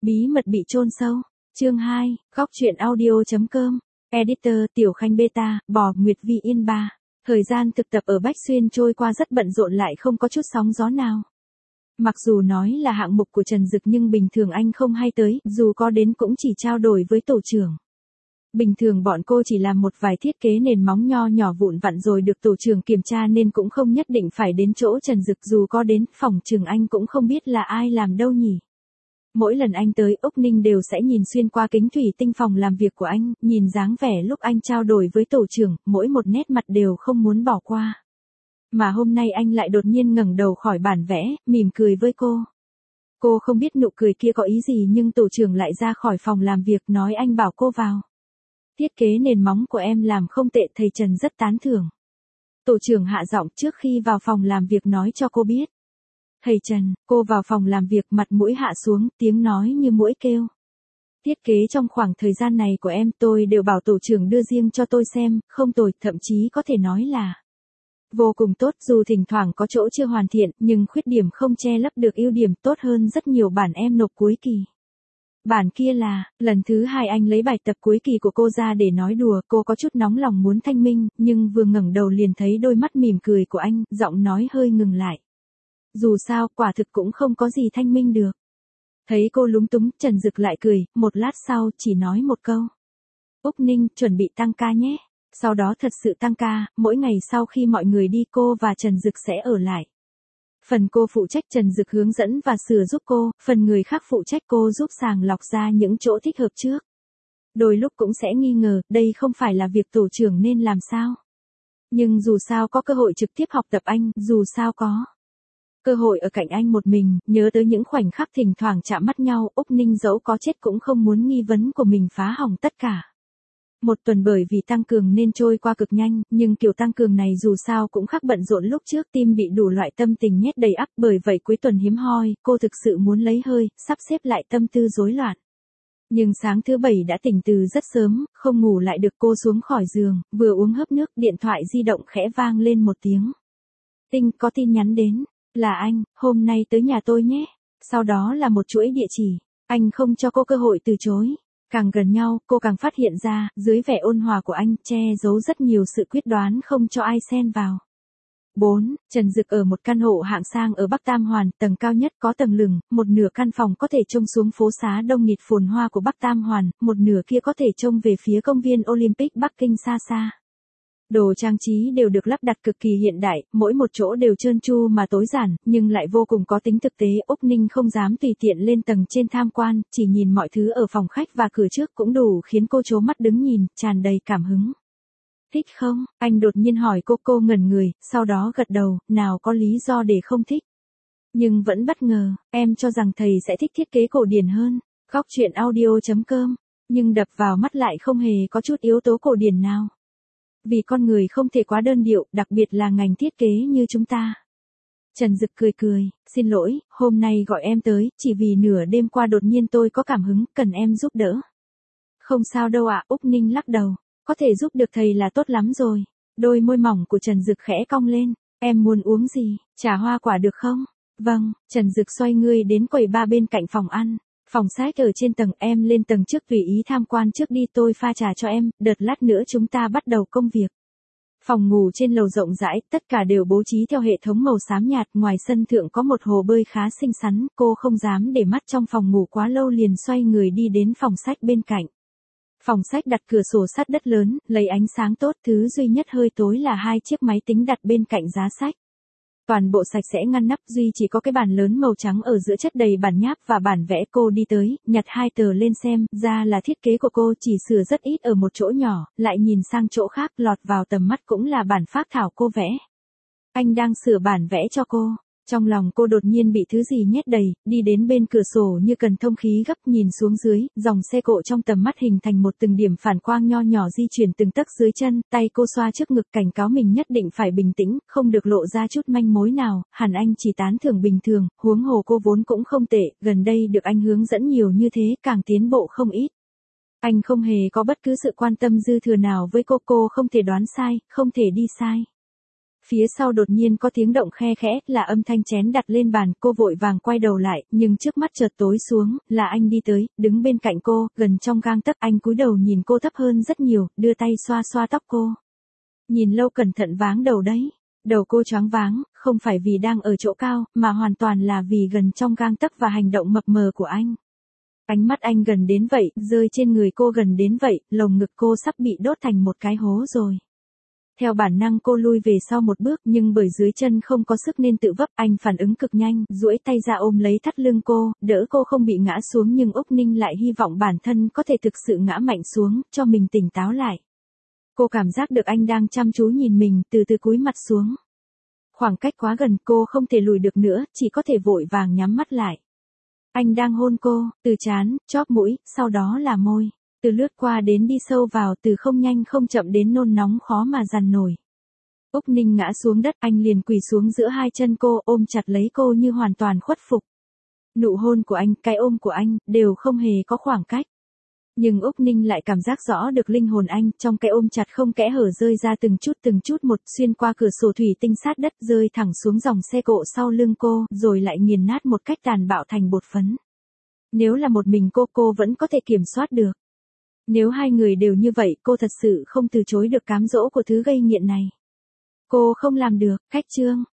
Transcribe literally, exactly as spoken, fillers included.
Bí mật bị chôn sâu. Chương hai, góc truyện audio chấm com. Editor Tiểu Khanh Beta, Bò Nguyệt Vi Yên ba. Thời gian thực tập ở Bách Xuyên trôi qua rất bận rộn lại không có chút sóng gió nào. Mặc dù nói là hạng mục của Trần Dực nhưng bình thường anh không hay tới, dù có đến cũng chỉ trao đổi với tổ trưởng. Bình thường bọn cô chỉ làm một vài thiết kế nền móng nho nhỏ vụn vặn rồi được tổ trưởng kiểm tra nên cũng không nhất định phải đến chỗ Trần Dực, dù có đến phòng trường anh cũng không biết là ai làm đâu nhỉ. Mỗi lần anh tới, Úc Ninh đều sẽ nhìn xuyên qua kính thủy tinh phòng làm việc của anh, nhìn dáng vẻ lúc anh trao đổi với tổ trưởng, mỗi một nét mặt đều không muốn bỏ qua. Mà hôm nay anh lại đột nhiên ngẩng đầu khỏi bản vẽ, mỉm cười với cô. Cô không biết nụ cười kia có ý gì nhưng tổ trưởng lại ra khỏi phòng làm việc nói anh bảo cô vào. Thiết kế nền móng của em làm không tệ, thầy Trần rất tán thưởng. Tổ trưởng hạ giọng trước khi vào phòng làm việc nói cho cô biết. Thầy Trần, cô vào phòng làm việc mặt mũi hạ xuống, tiếng nói như muỗi kêu. Thiết kế trong khoảng thời gian này của em tôi đều bảo tổ trưởng đưa riêng cho tôi xem, không tồi, thậm chí có thể nói là vô cùng tốt, dù thỉnh thoảng có chỗ chưa hoàn thiện, nhưng khuyết điểm không che lấp được ưu điểm, tốt hơn rất nhiều bản em nộp cuối kỳ. Bản kia là, lần thứ hai anh lấy bài tập cuối kỳ của cô ra để nói đùa, cô có chút nóng lòng muốn thanh minh, nhưng vừa ngẩng đầu liền thấy đôi mắt mỉm cười của anh, giọng nói hơi ngừng lại. Dù sao, quả thực cũng không có gì thanh minh được. Thấy cô lúng túng, Trần Dực lại cười, một lát sau, chỉ nói một câu. Úc Ninh, chuẩn bị tăng ca nhé. Sau đó thật sự tăng ca, mỗi ngày sau khi mọi người đi cô và Trần Dực sẽ ở lại. Phần cô phụ trách Trần Dực hướng dẫn và sửa giúp cô, phần người khác phụ trách cô giúp sàng lọc ra những chỗ thích hợp trước. Đôi lúc cũng sẽ nghi ngờ, đây không phải là việc tổ trưởng nên làm sao. Nhưng dù sao có cơ hội trực tiếp học tập anh, dù sao có cơ hội ở cạnh anh một mình, nhớ tới những khoảnh khắc thỉnh thoảng chạm mắt nhau, Úc Ninh dẫu có chết cũng không muốn nghi vấn của mình phá hỏng tất cả. Một tuần bởi vì tăng cường nên trôi qua cực nhanh, nhưng kiểu tăng cường này dù sao cũng khác bận rộn lúc trước, tim bị đủ loại tâm tình nhét đầy ắp, bởi vậy cuối tuần hiếm hoi, cô thực sự muốn lấy hơi, sắp xếp lại tâm tư rối loạn. Nhưng sáng thứ bảy đã tỉnh từ rất sớm, không ngủ lại được, cô xuống khỏi giường, vừa uống hớp nước, điện thoại di động khẽ vang lên một tiếng. Tinh, có tin nhắn đến. Là anh, hôm nay tới nhà tôi nhé. Sau đó là một chuỗi địa chỉ. Anh không cho cô cơ hội từ chối. Càng gần nhau, cô càng phát hiện ra, dưới vẻ ôn hòa của anh, che giấu rất nhiều sự quyết đoán không cho ai xen vào. bốn. Trần Dực ở một căn hộ hạng sang ở Bắc Tam Hoàn, tầng cao nhất có tầng lửng, một nửa căn phòng có thể trông xuống phố xá đông nghịt phồn hoa của Bắc Tam Hoàn, một nửa kia có thể trông về phía công viên Olympic Bắc Kinh xa xa. Đồ trang trí đều được lắp đặt cực kỳ hiện đại, mỗi một chỗ đều trơn tru mà tối giản, nhưng lại vô cùng có tính thực tế. Úc Ninh không dám tùy tiện lên tầng trên tham quan, chỉ nhìn mọi thứ ở phòng khách và cửa trước cũng đủ khiến cô trố mắt đứng nhìn, tràn đầy cảm hứng. Thích không? Anh đột nhiên hỏi cô, cô ngẩn người, sau đó gật đầu, nào có lý do để không thích. Nhưng vẫn bất ngờ, em cho rằng thầy sẽ thích thiết kế cổ điển hơn. Góc truyện audio chấm com. Nhưng đập vào mắt lại không hề có chút yếu tố cổ điển nào. Vì con người không thể quá đơn điệu, đặc biệt là ngành thiết kế như chúng ta. Trần Dực cười cười, xin lỗi, hôm nay gọi em tới, chỉ vì nửa đêm qua đột nhiên tôi có cảm hứng, cần em giúp đỡ. Không sao đâu ạ, Úc Ninh lắc đầu, có thể giúp được thầy là tốt lắm rồi. Đôi môi mỏng của Trần Dực khẽ cong lên, em muốn uống gì, trà hoa quả được không? Vâng, Trần Dực xoay người đến quầy bar bên cạnh phòng ăn. Phòng sách ở trên tầng, em lên tầng trước tùy ý tham quan trước đi, tôi pha trà cho em, đợt lát nữa chúng ta bắt đầu công việc. Phòng ngủ trên lầu rộng rãi, tất cả đều bố trí theo hệ thống màu xám nhạt, ngoài sân thượng có một hồ bơi khá xinh xắn, cô không dám để mắt trong phòng ngủ quá lâu liền xoay người đi đến phòng sách bên cạnh. Phòng sách đặt cửa sổ sát đất lớn, lấy ánh sáng tốt, thứ duy nhất hơi tối là hai chiếc máy tính đặt bên cạnh giá sách. Toàn bộ sạch sẽ ngăn nắp, duy chỉ có cái bàn lớn màu trắng ở giữa chất đầy bản nháp và bản vẽ. Cô đi tới, nhặt hai tờ lên xem, ra là thiết kế của cô, chỉ sửa rất ít ở một chỗ nhỏ, lại nhìn sang chỗ khác, lọt vào tầm mắt cũng là bản phác thảo cô vẽ. Anh đang sửa bản vẽ cho cô. Trong lòng cô đột nhiên bị thứ gì nhét đầy, đi đến bên cửa sổ như cần thông khí gấp, nhìn xuống dưới, dòng xe cộ trong tầm mắt hình thành một từng điểm phản quang nho nhỏ di chuyển từng tấc dưới chân, tay cô xoa trước ngực cảnh cáo mình nhất định phải bình tĩnh, không được lộ ra chút manh mối nào. Hẳn anh chỉ tán thưởng bình thường, huống hồ cô vốn cũng không tệ, gần đây được anh hướng dẫn nhiều như thế, càng tiến bộ không ít. Anh không hề có bất cứ sự quan tâm dư thừa nào với cô, cô không thể đoán sai, không thể đi sai. Phía sau đột nhiên có tiếng động khe khẽ, là âm thanh chén đặt lên bàn, cô vội vàng quay đầu lại, nhưng trước mắt chợt tối xuống, là anh đi tới, đứng bên cạnh cô, gần trong gang tấc, anh cúi đầu nhìn cô thấp hơn rất nhiều, đưa tay xoa xoa tóc cô. Nhìn lâu cẩn thận váng đầu đấy. Đầu cô choáng váng, không phải vì đang ở chỗ cao, mà hoàn toàn là vì gần trong gang tấc và hành động mập mờ của anh. Ánh mắt anh gần đến vậy, rơi trên người cô gần đến vậy, lồng ngực cô sắp bị đốt thành một cái hố rồi. Theo bản năng cô lui về sau một bước, nhưng bởi dưới chân không có sức nên tự vấp, anh phản ứng cực nhanh, duỗi tay ra ôm lấy thắt lưng cô, đỡ cô không bị ngã xuống, nhưng Úc Ninh lại hy vọng bản thân có thể thực sự ngã mạnh xuống, cho mình tỉnh táo lại. Cô cảm giác được anh đang chăm chú nhìn mình, từ từ cúi mặt xuống. Khoảng cách quá gần, cô không thể lùi được nữa, chỉ có thể vội vàng nhắm mắt lại. Anh đang hôn cô, từ trán, chóp mũi, sau đó là môi. Từ lướt qua đến đi sâu vào, từ không nhanh không chậm đến nôn nóng khó mà dằn nổi. Úc Ninh ngã xuống đất, anh liền quỳ xuống giữa hai chân cô, ôm chặt lấy cô như hoàn toàn khuất phục. Nụ hôn của anh, cái ôm của anh, đều không hề có khoảng cách. Nhưng Úc Ninh lại cảm giác rõ được linh hồn anh, trong cái ôm chặt không kẽ hở rơi ra từng chút từng chút một, xuyên qua cửa sổ thủy tinh sát đất, rơi thẳng xuống dòng xe cộ sau lưng cô, rồi lại nghiền nát một cách tàn bạo thành bột phấn. Nếu là một mình cô, cô vẫn có thể kiểm soát được. Nếu hai người đều như vậy, cô thật sự không từ chối được cám dỗ của thứ gây nghiện này. Cô không làm được. Khách chương.